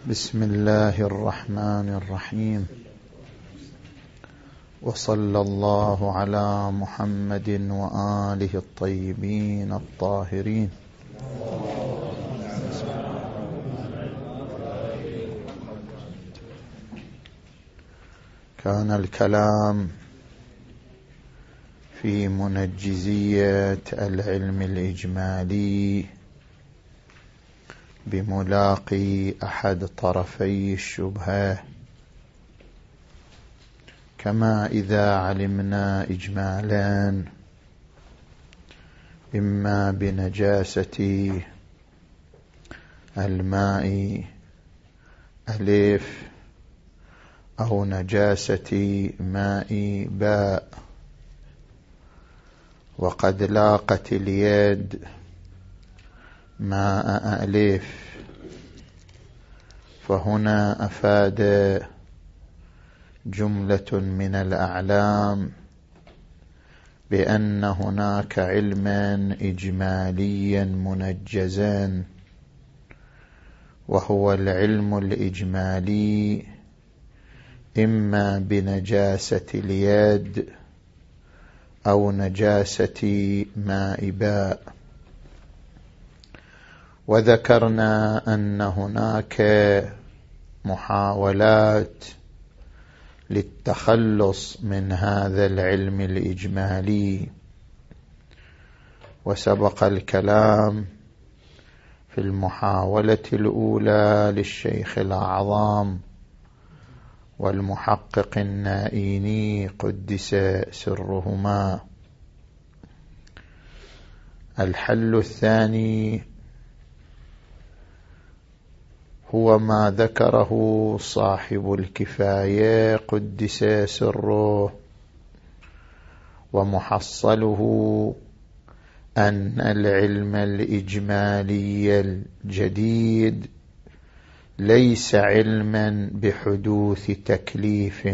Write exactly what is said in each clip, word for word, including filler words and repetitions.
بسم الله الرحمن الرحيم، وصلى الله على محمد وآله الطيبين الطاهرين. كان الكلام في منجزية العلم الإجمالي بملاقي أحد طرفي الشبهة، كما إذا علمنا إجمالا إما بنجاسة الماء ألف أو نجاسة ماء باء، وقد لاقت اليد ماء ألف، فهنا أفاد جملة من الأعلام بأن هناك علما إجماليا منجزا، وهو العلم الإجمالي إما بنجاسة اليد أو نجاسة ماء باء. وذكرنا أن هناك محاولات للتخلص من هذا العلم الإجمالي، وسبق الكلام في المحاولة الأولى للشيخ الأعظم والمحقق النائيني قدس سرهما. الحل الثاني هو ما ذكره صاحب الكفاية قدس سره، ومحصله أن العلم الإجمالي الجديد ليس علما بحدوث تكليف،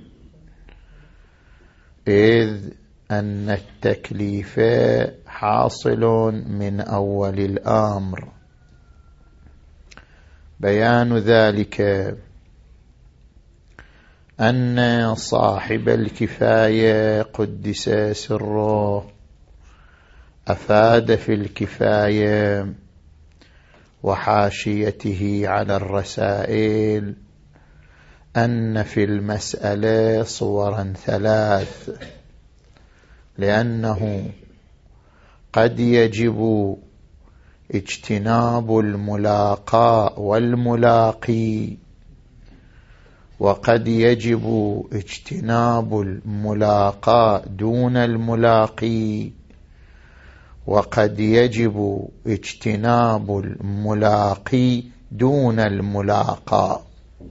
إذ أن التكليف حاصل من أول الأمر. بيان ذلك أن صاحب الكفاية قدس سره أفاد في الكفاية وحاشيته على الرسائل أن في المسألة صورا ثلاث، لأنه قد يجب اجتناب الملاقاة والملاقي، وقد يجب اجتناب الملاقاة دون الملاقي، وقد يجب اجتناب الملاقي دون الملاقى.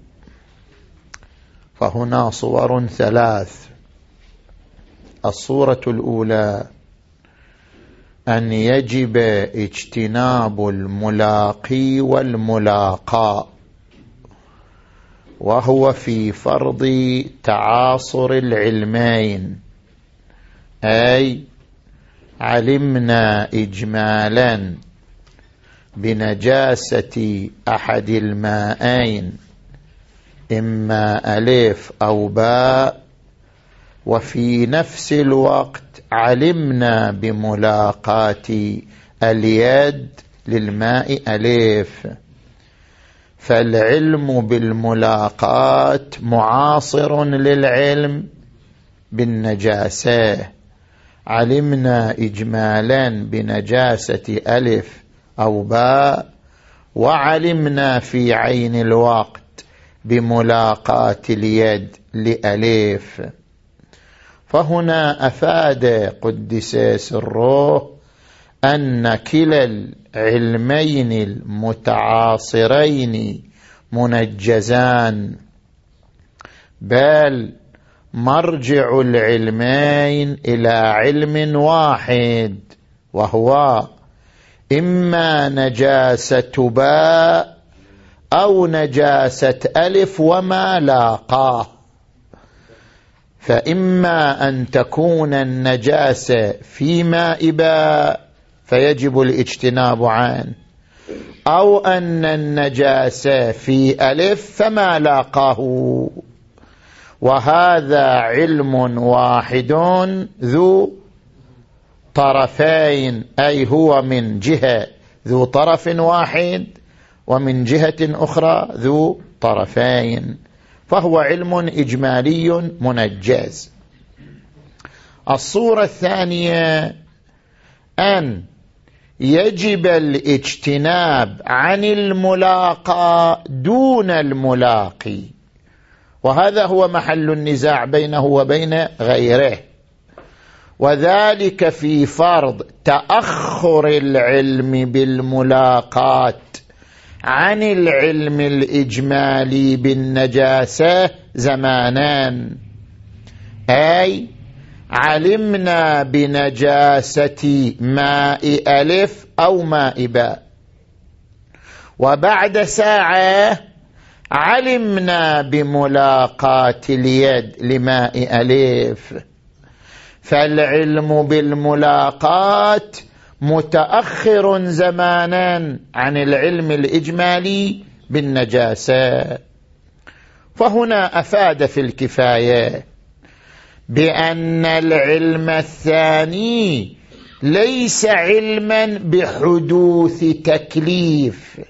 فهنا صور ثلاث. الصورة الأولى أن يجب اجتناب الملاقي والملاقى، وهو في فرض تعاصر العلمين، أي علمنا إجمالا بنجاسة أحد الماءين إما ألف أو باء، وفي نفس الوقت علمنا بملاقاة اليد للماء ألف، فالعلم بالملاقاة معاصر للعلم بالنجاسة. علمنا إجمالا بنجاسة ألف أو باء، وعلمنا في عين الوقت بملاقاة اليد لألف. فهنا أفاد قدس سره أن كلا العلمين المتعاصرين منجزان، بل مرجع العلمين إلى علم واحد، وهو إما نجاسة باء أو نجاسة ألف وما لاقاه. فإما أن تكون النجاسة في ماء باء فيجب الاجتناب عنه، أو أن النجاسة في ألف فما لاقاه، وهذا علم واحد ذو طرفين، أي هو من جهة ذو طرف واحد ومن جهة أخرى ذو طرفين، فهو علم إجمالي منجز. الصورة الثانية أن يجب الاجتناب عن الملاقى دون الملاقي، وهذا هو محل النزاع بينه وبين غيره، وذلك في فرض تأخر العلم بالملاقات عن العلم الإجمالي بالنجاسة زمانان، أي علمنا بنجاسة ماء ألف أو ماء باء، وبعد ساعة علمنا بملاقاة اليد لماء ألف، فالعلم بالملاقاة متأخر زمانا عن العلم الإجمالي بالنجاسة. فهنا أفاد في الكفاية بأن العلم الثاني ليس علما بحدوث تكليف،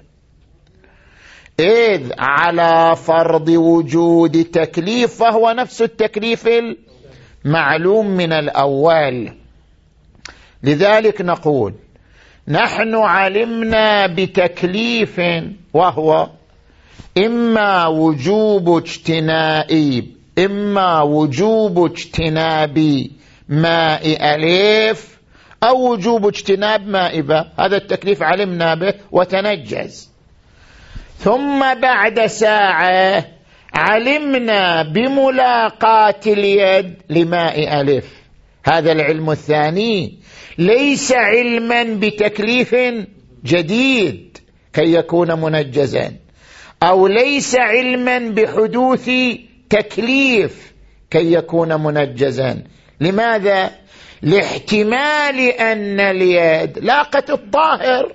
إذ على فرض وجود تكليف فهو نفس التكليف المعلوم من الأول. لذلك نقول نحن علمنا بتكليف، وهو إما وجوب اجتناب إما وجوب اجتناب ماء ألف أو وجوب اجتناب ماء باء، هذا التكليف علمنا به وتنجز. ثم بعد ساعة علمنا بملاقاة اليد لماء ألف، هذا العلم الثاني ليس علما بتكليف جديد كي يكون منجزا، أو ليس علما بحدوث تكليف كي يكون منجزا. لماذا؟ لاحتمال أن اليد لاقت الطاهر،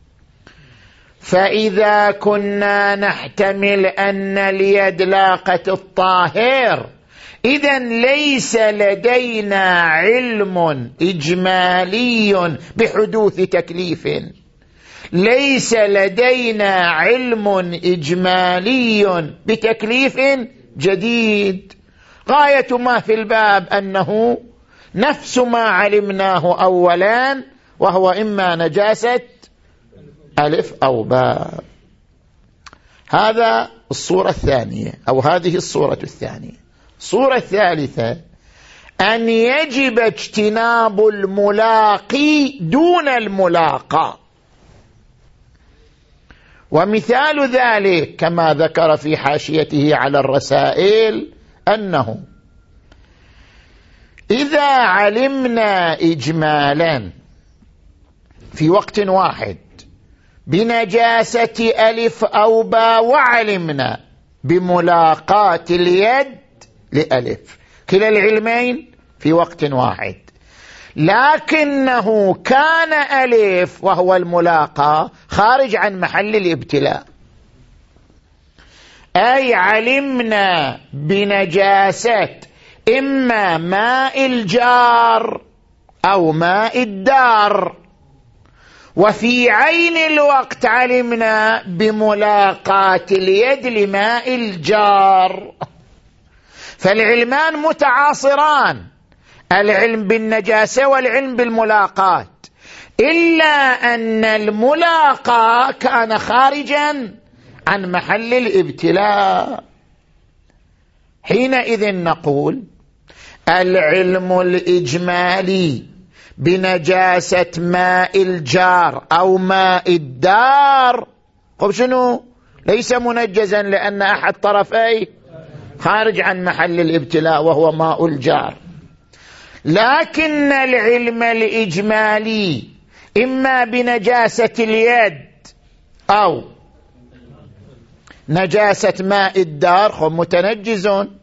فإذا كنا نحتمل أن اليد لاقت الطاهر إذن ليس لدينا علم إجمالي بحدوث تكليف، ليس لدينا علم إجمالي بتكليف جديد. غاية ما في الباب أنه نفس ما علمناه أولا، وهو إما نجاسة ألف أو باء. هذا الصورة الثانية، أو هذه الصورة الثانية. الصورة الثالثة أن يجب اجتناب الملاقي دون الملاقى، ومثال ذلك كما ذكر في حاشيته على الرسائل أنه إذا علمنا إجمالا في وقت واحد بنجاسة ألف أو باء، وعلمنا بملاقاة اليد لألف، كلا العلمين في وقت واحد، لكنه كان ألف وهو الملاقى خارج عن محل الابتلاء، أي علمنا بنجاسة إما ماء الجار أو ماء الدار، وفي عين الوقت علمنا بملاقاة اليد لماء الجار، فالعلمان متعاصران، العلم بالنجاسة والعلم بالملاقاة، إلا أن الملاقاة كان خارجا عن محل الابتلاء. حينئذ نقول العلم الإجمالي بنجاسة ماء الجار أو ماء الدار طب شنو؟ ليس منجزا، لأن أحد طرفيه خارج عن محل الابتلاء وهو ماء الجار. لكن العلم الإجمالي إما بنجاسة اليد أو نجاسة ماء الدار متنجزون،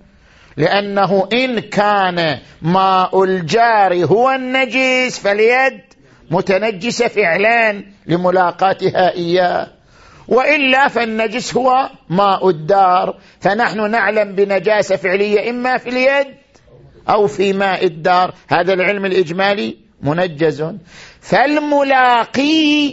لأنه إن كان ماء الجار هو النجس فاليد متنجسة فعلا لملاقاتها إياه، وإلا فالنجس هو ماء الدار، فنحن نعلم بنجاسة فعلية إما في اليد أو في ماء الدار. هذا العلم الإجمالي منجز، فالملاقي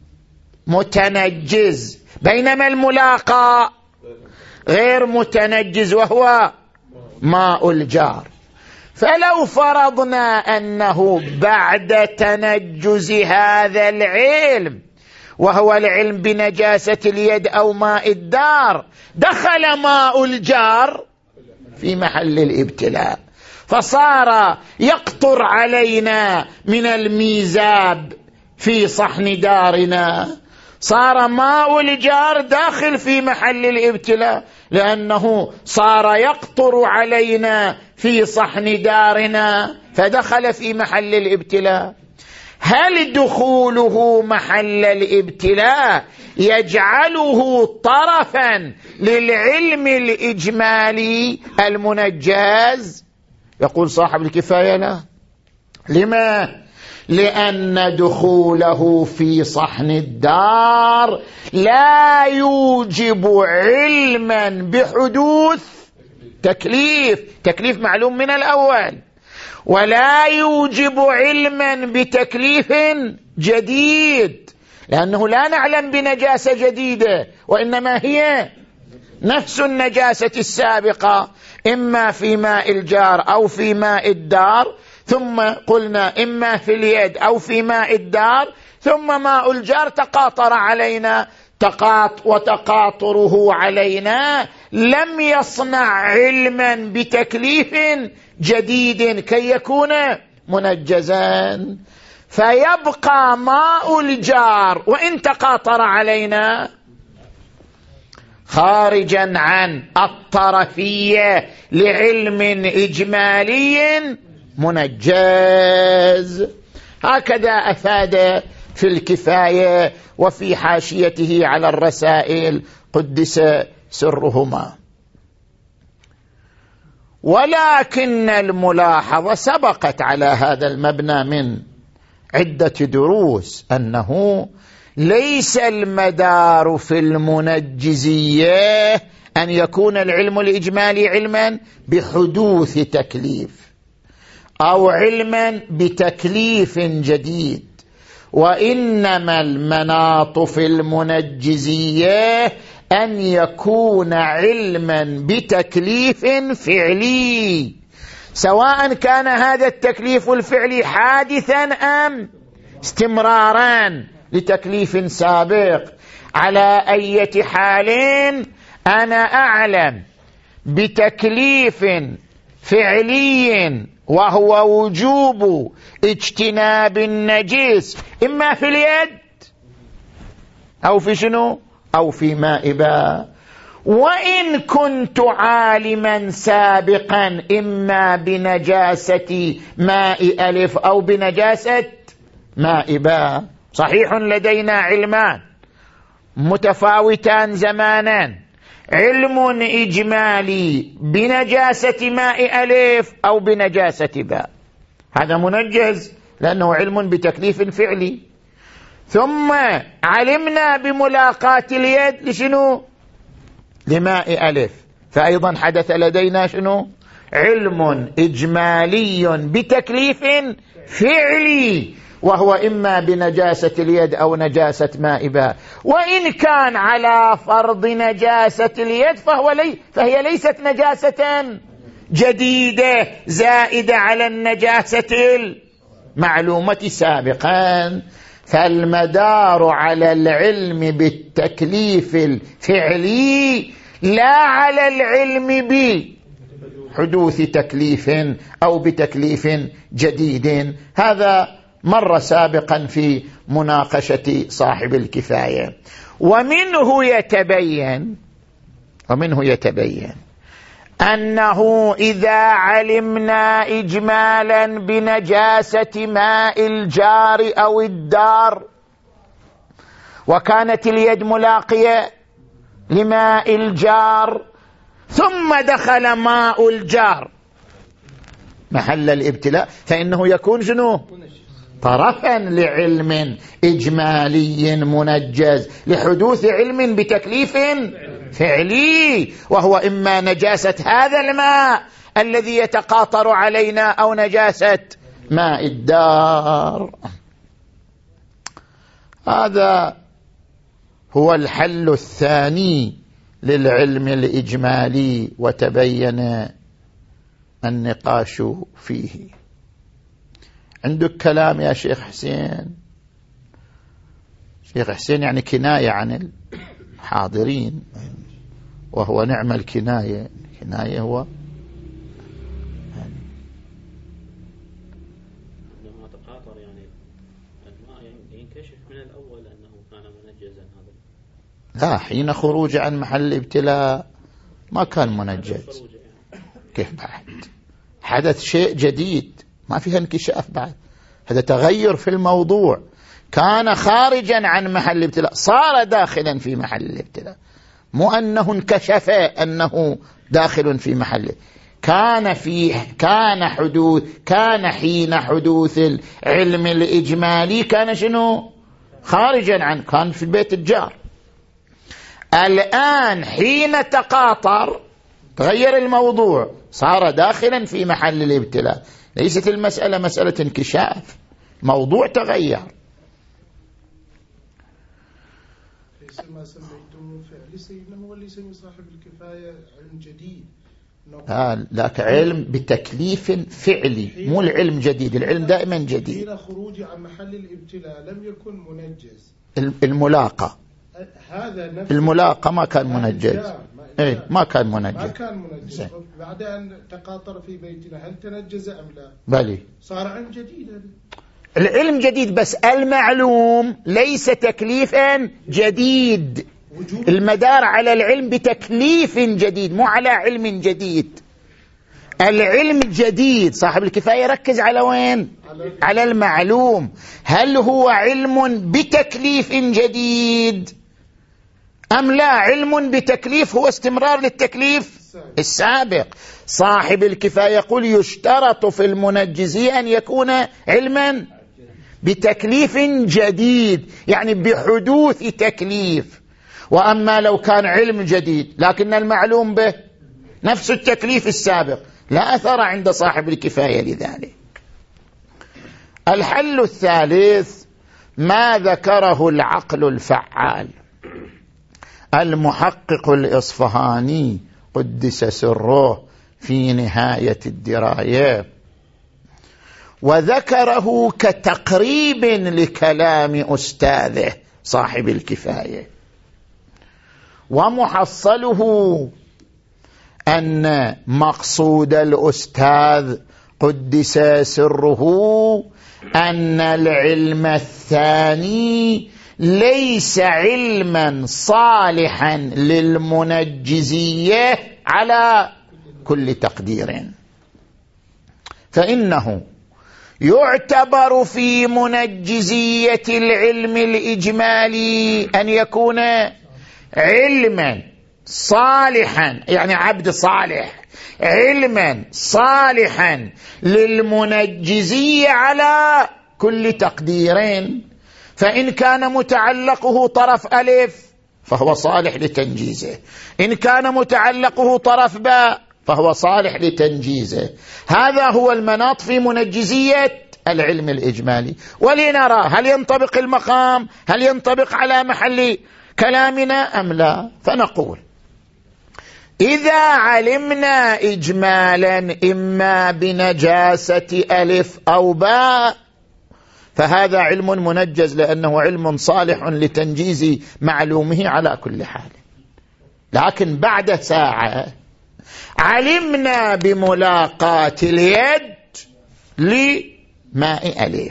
متنجز بينما الملاقى غير متنجز وهو ماء الجار. فلو فرضنا أنه بعد تنجز هذا العلم وهو العلم بنجاسة اليد أو ماء الدار دخل ماء الجار في محل الابتلاء، فصار يقطر علينا من الميزاب في صحن دارنا، صار ماء الجار داخل في محل الابتلاء لأنه صار يقطر علينا في صحن دارنا فدخل في محل الابتلاء. هل دخوله محل الابتلاء يجعله طرفا للعلم الإجمالي المنجز؟ يقول صاحب الكفاية لا. لما؟ لأن دخوله في صحن الدار لا يوجب علما بحدوث تكليف، تكليف معلوم من الأول، ولا يوجب علما بتكليف جديد، لأنه لا نعلم بنجاسة جديدة وإنما هي نفس النجاسة السابقة، إما في ماء الجار أو في ماء الدار، ثم قلنا إما في اليد أو في ماء الدار، ثم ماء الجار تقاطر علينا تقاط وتقاطره علينا لم يصنع علما بتكليف جديد كي يكون منجزا، فيبقى ماء الجار وإن تقاطر علينا خارجا عن الطرفية لعلم إجمالي منجز. هكذا أفاد في الكفاية وفي حاشيته على الرسائل قدس سرهما. ولكن الملاحظة سبقت على هذا المبنى من عدة دروس أنه ليس المدار في المنجزية أن يكون العلم الإجمالي علما بحدوث تكليف أو علما بتكليف جديد، وإنما المناط في المنجزية أن يكون علما بتكليف فعلي، سواء كان هذا التكليف الفعلي حادثا أم استمرارا لتكليف سابق. على أي حال أنا أعلم بتكليف فعلي وهو وجوب اجتناب النجس إما في اليد أو في شنو أو في ماء باء، وإن كنت عالما سابقا إما بنجاسة ماء ألف أو بنجاسة ماء باء. صحيح لدينا علمان متفاوتان زمانا، علم إجمالي بنجاسة ماء ألف أو بنجاسة باء، هذا منجز لأنه علم بتكليف فعلي، ثم علمنا بملاقاة اليد لشنو لماء ألف، فأيضا حدث لدينا شنو علم إجمالي بتكليف فعلي وهو إما بنجاسة اليد أو نجاسة ماء باء. وإن كان على فرض نجاسة اليد فهو لي فهي ليست نجاسة جديدة زائدة على النجاسة المعلومة سابقا، فالمدار على العلم بالتكليف الفعلي لا على العلم بحدوث تكليف أو بتكليف جديد. هذا مر سابقا في مناقشة صاحب الكفاية. ومنه يتبين ومنه يتبين أنه إذا علمنا إجمالا بنجاسة ماء الجار أو الدار وكانت اليد ملاقية لماء الجار ثم دخل ماء الجار محل الابتلاء، فإنه يكون شنو طرفا لعلم إجمالي منجز لحدوث علم بتكليف فعلي، وهو إما نجاسة هذا الماء الذي يتقاطر علينا أو نجاسة ماء الدار. هذا هو الحل الثاني للعلم الإجمالي، وتبين النقاش فيه. عندك كلام يا شيخ حسين؟ شيخ حسين يعني كناية عن الحاضرين، وهو نعم الكناية. كناية هو عندما تقاطر يعني الماء ينكشف من الأول أنه كان منجزا. هذا لا، حين خروج عن محل الابتلاء ما كان منجز. كيف بعد؟ حدث شيء جديد ما فيها انكشاف بعد، هذا تغير في الموضوع. كان خارجا عن محل الابتلاء صار داخلا في محل الابتلاء، مو أنه انكشف أنه داخل في محله. كان في كان حدوث كان حين حدوث العلم الإجمالي كان شنو؟ خارجا عن، كان في بيت الجار. الآن حين تقاطر تغير الموضوع، صار داخلا في محل الابتلاء. ليست المسألة مسألة انكشاف، موضوع تغير. ليس ما سميتم فعل سيدنا هو اللي يسمي صاحب الكفاية علم جديد. آه لك علم بتكليف فعلي، مو العلم جديد. العلم دائما جديد. حين خروجي عن محل الابتلاء لم يكن منجز. الملاقة هذا نفس الملاقة ما كان منجز. ايه ما كان منجز. ما كان منجز. بعد أن تقاطر في بيتنا هل تنجز أم لا؟ بلي صار علم جديد. العلم جديد، بس المعلوم ليس تكليفا جديد. المدار على العلم بتكليف جديد، مو على علم جديد. العلم الجديد صاحب الكفاية ركز على وين؟ على المعلوم. هل هو علم بتكليف جديد أم لا؟ علم بتكليف هو استمرار للتكليف السابق. صاحب الكفاية يقول يشترط في المنجزي أن يكون علما بتكليف جديد، يعني بحدوث تكليف. وأما لو كان علم جديد لكن المعلوم به نفس التكليف السابق لا أثر عند صاحب الكفاية لذلك. الحل الثالث ما ذكره العقل الفعال المحقق الإصفهاني قدس سره في نهاية الدراية، وذكره كتقريب لكلام أستاذه صاحب الكفاية. ومحصله أن مقصود الأستاذ قدس سره أن العلم الثاني ليس علما صالحا للمنجزية على كل تقدير، فإنه يعتبر في منجزية العلم الإجمالي أن يكون علما صالحا، يعني عبد صالح، علما صالحا للمنجزية على كل تقديرين. فإن كان متعلقه طرف ألف فهو صالح لتنجيزه، إن كان متعلقه طرف باء فهو صالح لتنجيزه. هذا هو المناط في منجزية العلم الإجمالي. ولنرى هل ينطبق المقام، هل ينطبق على محل كلامنا أم لا. فنقول إذا علمنا إجمالا إما بنجاسة ألف أو باء فهذا علم منجز، لأنه علم صالح لتنجيز معلومه على كل حال. لكن بعد ساعة علمنا بملاقاة اليد لماء ألف،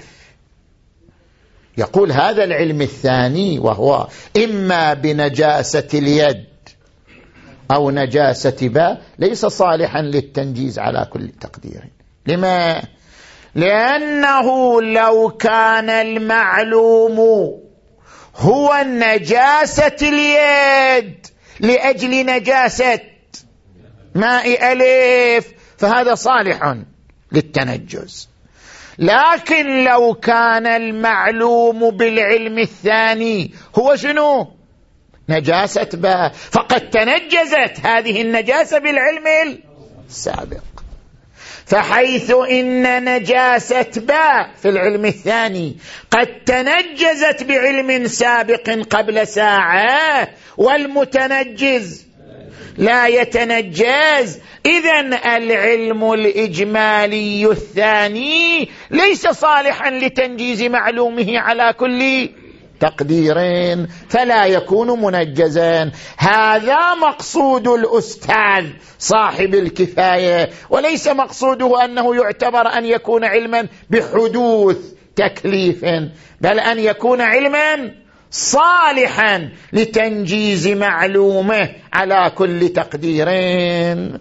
يقول هذا العلم الثاني وهو إما بنجاسة اليد أو نجاسة باء ليس صالحا للتنجيز على كل تقدير. لما؟ لأنه لو كان المعلوم هو نجاسة اليد لأجل نجاسة ماء ألف فهذا صالح للتنجز. لكن لو كان المعلوم بالعلم الثاني هو شنو؟ نجاسة باء، فقد تنجزت هذه النجاسة بالعلم السابق. فحيث إن نجاسة باء في العلم الثاني قد تنجزت بعلم سابق قبل ساعة والمتنجز لا يتنجز، إذن العلم الإجمالي الثاني ليس صالحا لتنجيز معلومه على كل تقديرين، فلا يكون منجزا. هذا مقصود الأستاذ صاحب الكفاية، وليس مقصوده أنه يعتبر أن يكون علما بحدوث تكليف، بل أن يكون علما صالحا لتنجيز معلومه على كل تقديرين.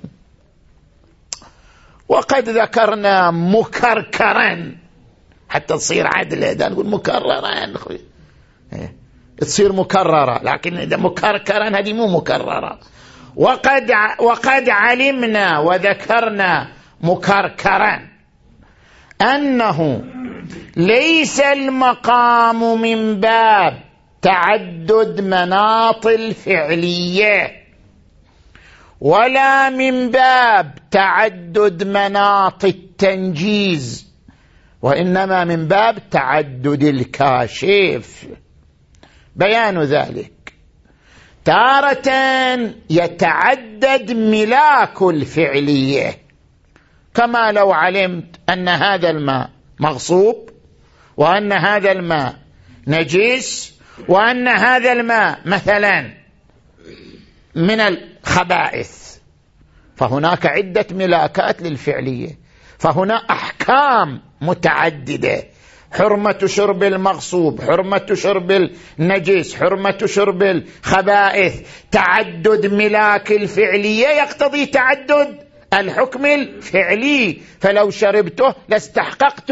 وقد ذكرنا مكركرا حتى تصير عدلة، ده نقول مكررا تصير مكررة، لكن إذا مكركرا هذه مو مكررة. وقد وقد علمنا وذكرنا مكركرا أنه ليس المقام من باب تعدد مناط الفعلية ولا من باب تعدد مناط التنجيز، وإنما من باب تعدد الكاشف. بيان ذلك: تارة يتعدد ملاك الفعلية، كما لو علمت أن هذا الماء مغصوب، وأن هذا الماء نجس، وأن هذا الماء مثلا من الخبائث، فهناك عدة ملاكات للفعلية، فهنا أحكام متعددة: حرمة شرب المغصوب، حرمة شرب النجس، حرمة شرب الخبائث. تعدد ملاك الفعلية يقتضي تعدد الحكم الفعلي، فلو شربته لاستحققت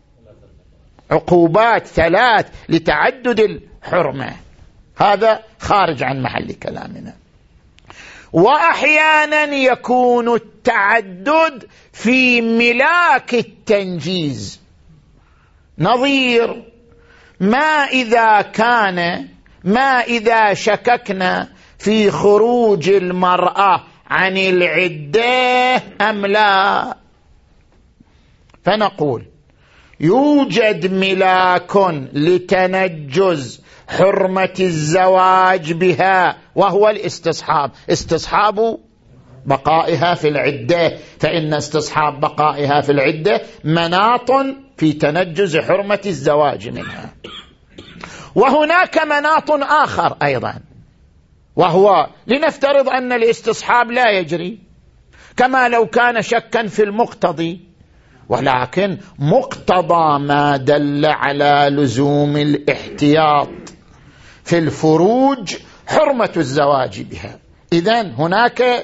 عقوبات ثلاث لتعدد الحرمة. هذا خارج عن محل كلامنا. وأحيانا يكون التعدد في ملاك التنجيز، نظير ما إذا كان ما إذا شككنا في خروج المرأة عن العدة أم لا، فنقول يوجد ملاك لتنجز حرمة الزواج بها، وهو الاستصحاب، استصحاب بقائها في العدة، فإن استصحاب بقائها في العدة مناط في تنجز حرمة الزواج منها. وهناك مناط آخر أيضا، وهو لنفترض أن الاستصحاب لا يجري، كما لو كان شكا في المقتضي، ولكن مقتضى ما دل على لزوم الاحتياط في الفروج حرمة الزواج بها. إذن هناك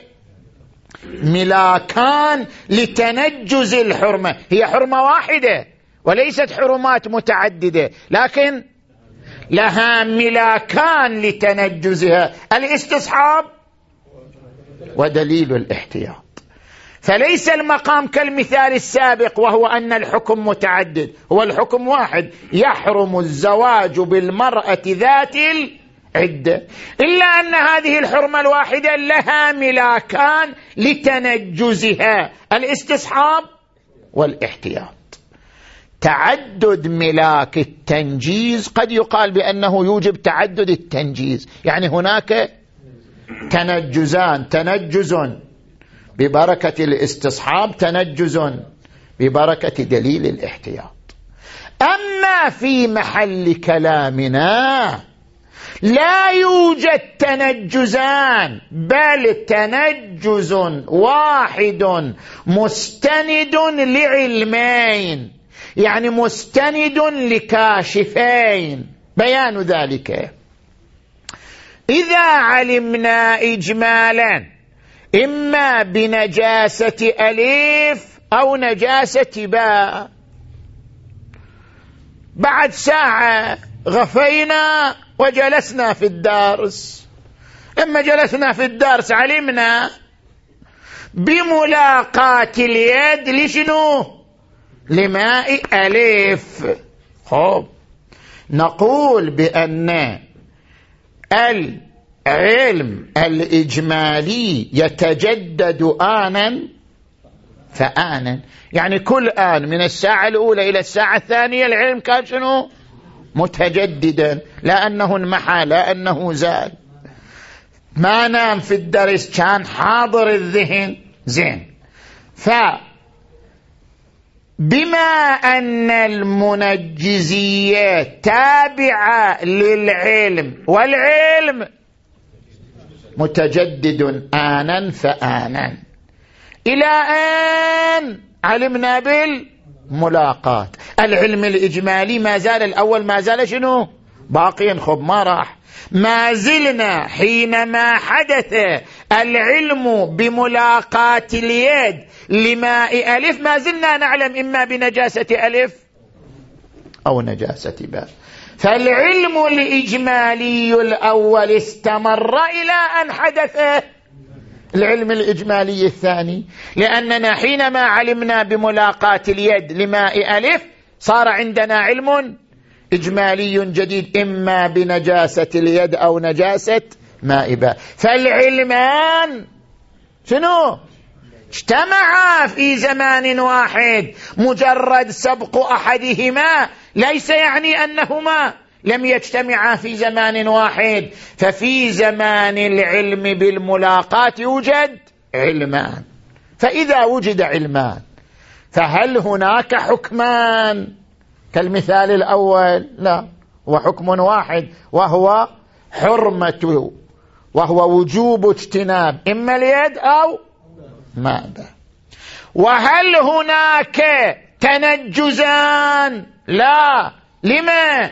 ملاكان لتنجز الحرمة، هي حرمة واحدة وليست حرمات متعددة، لكن لها ملاكان لتنجزها: الاستصحاب ودليل الاحتياط. فليس المقام كالمثال السابق وهو أن الحكم متعدد، هو الحكم واحد: يحرم الزواج بالمرأة ذات العدة، إلا أن هذه الحرمة الواحدة لها ملاكان لتنجزها: الاستصحاب والاحتياط. تعدد ملاك التنجيز قد يقال بأنه يوجب تعدد التنجيز، يعني هناك تنجزان: تنجز ببركة الاستصحاب، تنجز ببركة دليل الاحتياط. أما في محل كلامنا لا يوجد تنجزان، بل تنجز واحد مستند لعلمين، يعني مستند لكاشفين. بيان ذلك: إذا علمنا إجمالا إما بنجاسة ألف أو نجاسة باء، بعد ساعة غفينا وجلسنا في الدرس، لما جلسنا في الدرس علمنا بملاقاة اليد لشنو؟ لماء ألف. خب نقول بأن العلم الإجمالي يتجدد آنا فآنا، يعني كل آن من الساعة الأولى إلى الساعة الثانية العلم كان شنو؟ متجددا، لا أنه انمحى، لا أنه زال، ما نام في الدرس، كان حاضر الذهن. زين، فبما أن المنجزية تابعة للعلم والعلم متجدد آنا فآنا، إلى أن علمنا بالملاقات. العلم الإجمالي ما زال الأول، ما زال شنو؟ باقيا. خب ما راح، ما زلنا حينما حدث العلم بملاقاة اليد لماء ألف ما زلنا نعلم إما بنجاسة ألف أو نجاسة باء. فالعلم الإجمالي الأول استمر إلى أن حدث العلم الإجمالي الثاني، لأننا حينما علمنا بملاقاة اليد لماء ألف صار عندنا علم إجمالي جديد، إما بنجاسة اليد أو نجاسة ماء باء. فالعلمان شنو؟ اجتمعا في زمان واحد، مجرد سبق أحدهما ليس يعني أنهما لم يجتمعا في زمان واحد. ففي زمان العلم بالملاقات يوجد علمان، فإذا وجد علمان فهل هناك حكمان كالمثال الأول؟ لا، هو حكم واحد، وهو حرمة، وهو وجوب اجتناب إما اليد أو ماذا. وهل هناك تنجزان؟ لا. لما؟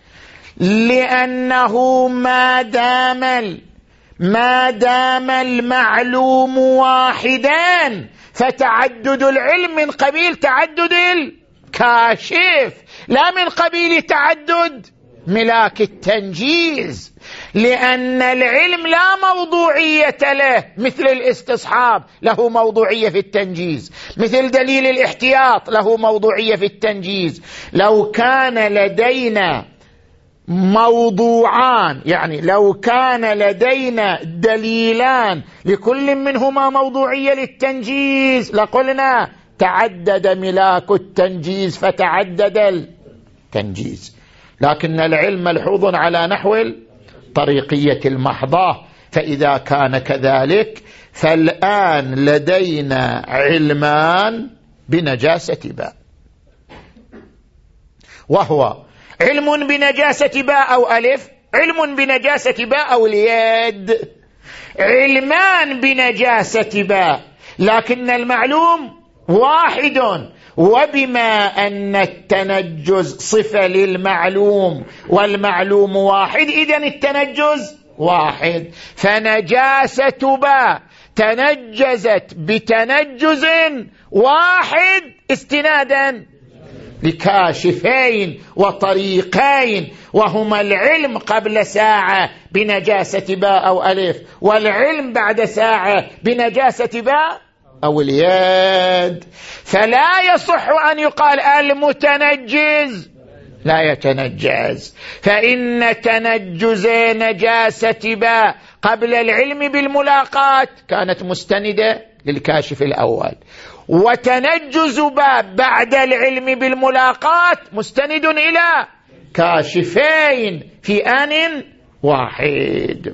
لأنه ما دام ما دام المعلوم واحدا فتعدد العلم من قبيل تعدد الكاشف، لا من قبيل تعدد ملاك التنجيز، لأن العلم لا موضوعية له مثل الاستصحاب له موضوعية في التنجيز، مثل دليل الاحتياط له موضوعية في التنجيز. لو كان لدينا موضوعان، يعني لو كان لدينا دليلان لكل منهما موضوعية للتنجيز لقلنا تعدد ملاك التنجيز فتعدد التنجيز، لكن العلم ملحوظ على نحو الطريقية المحضة. فإذا كان كذلك فالآن لدينا علمان بنجاسة باء، وهو علم بنجاسة باء أو ألف، علم بنجاسة باء أو اليد، علمان بنجاسة باء، لكن المعلوم واحد. وبما أن التنجز صفة للمعلوم والمعلوم واحد، إذن التنجز واحد، فنجاسة باء تنجزت بتنجز واحد استنادا لكاشفين وطريقين، وهما العلم قبل ساعة بنجاسة باء أو ألف، والعلم بعد ساعة بنجاسة باء أو اليد. فلا يصح أن يقال المتنجز لا يتنجز، فإن تنجز نجاسة باء قبل العلم بالملاقات كانت مستندة للكاشف الأول، وتنجز باء بعد العلم بالملاقات مستند إلى كاشفين في آن واحد.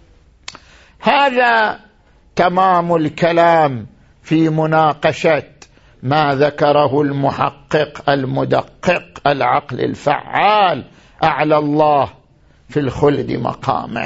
هذا تمام الكلام في مناقشة ما ذكره المحقق المدقق العقل الفعال أعلى الله في الخلد مقامه.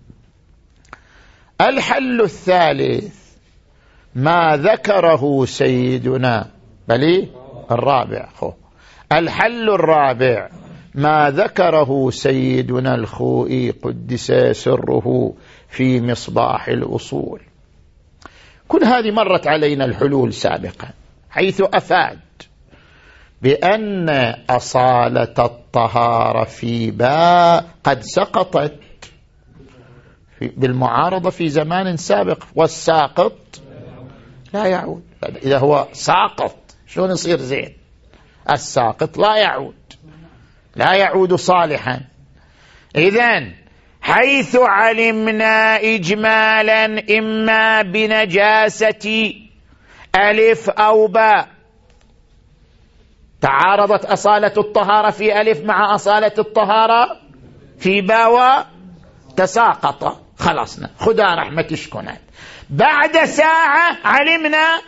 الحل الثالث ما ذكره سيدنا بل الرابع خو. الحل الرابع ما ذكره سيدنا الخوئي قدس سره في مصباح الأصول. كل هذه مرت علينا الحلول سابقا، حيث أفاد بأن أصالة الطهارة في باء قد سقطت بالمعارضة في زمان سابق، والساقط لا يعود. إذا هو ساقط شلون يصير زين؟ الساقط لا يعود لا يعود صالحا. إذن حيث علمنا إجمالا إما بنجاسة ألف أو باء، تعارضت أصالة الطهارة في ألف مع أصالة الطهارة في باء وتساقط، خلصنا خدا رحمة شكونات. بعد ساعة علمنا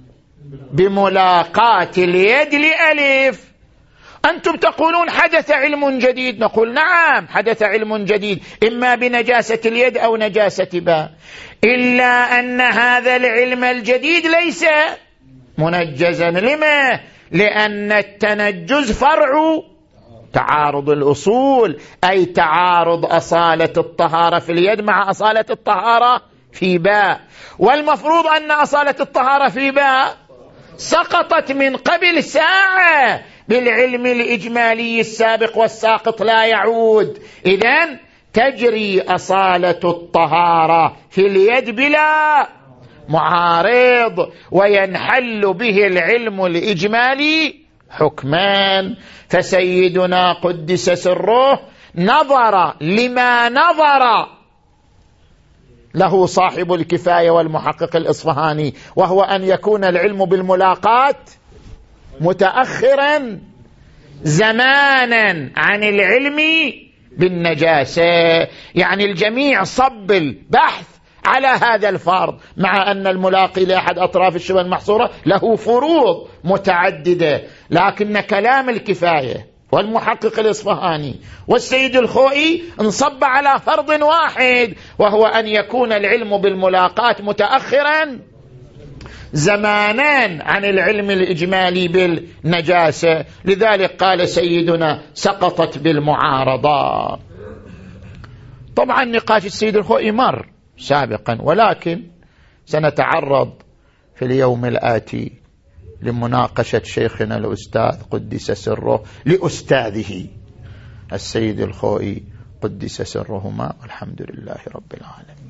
بملاقاة اليد لألف. أنتم تقولون حدث علم جديد، نقول نعم حدث علم جديد إما بنجاسة اليد أو نجاسة باء، إلا أن هذا العلم الجديد ليس منجزا. لما؟ لأن التنجز فرع تعارض الأصول، أي تعارض أصالة الطهارة في اليد مع أصالة الطهارة في باء، والمفروض أن أصالة الطهارة في باء سقطت من قبل ساعة بالعلم الإجمالي السابق والساقط لا يعود. إذن تجري أصالة الطهارة في اليد بلا معارض، وينحل به العلم الإجمالي حكمان. فسيدنا قدس سره نظر لما نظر له صاحب الكفاية والمحقق الإصفهاني، وهو أن يكون العلم بالملاقات متأخرا زمانا عن العلم بالنجاسة. يعني الجميع صب البحث على هذا الفرض، مع أن الملاقي لأحد أطراف الشبه المحصورة له فروض متعددة، لكن كلام الكفاية والمحقق الإصفهاني والسيد الخوئي انصب على فرض واحد، وهو أن يكون العلم بالملاقات متأخرا زمانا عن العلم الإجمالي بالنجاسة. لذلك قال سيدنا سقطت بالمعارضة. طبعا نقاش السيد الخوئي مر سابقا، ولكن سنتعرض في اليوم الآتي لمناقشة شيخنا الأستاذ قدس سره لأستاذه السيد الخوئي قدس سرهما، والحمد لله رب العالمين.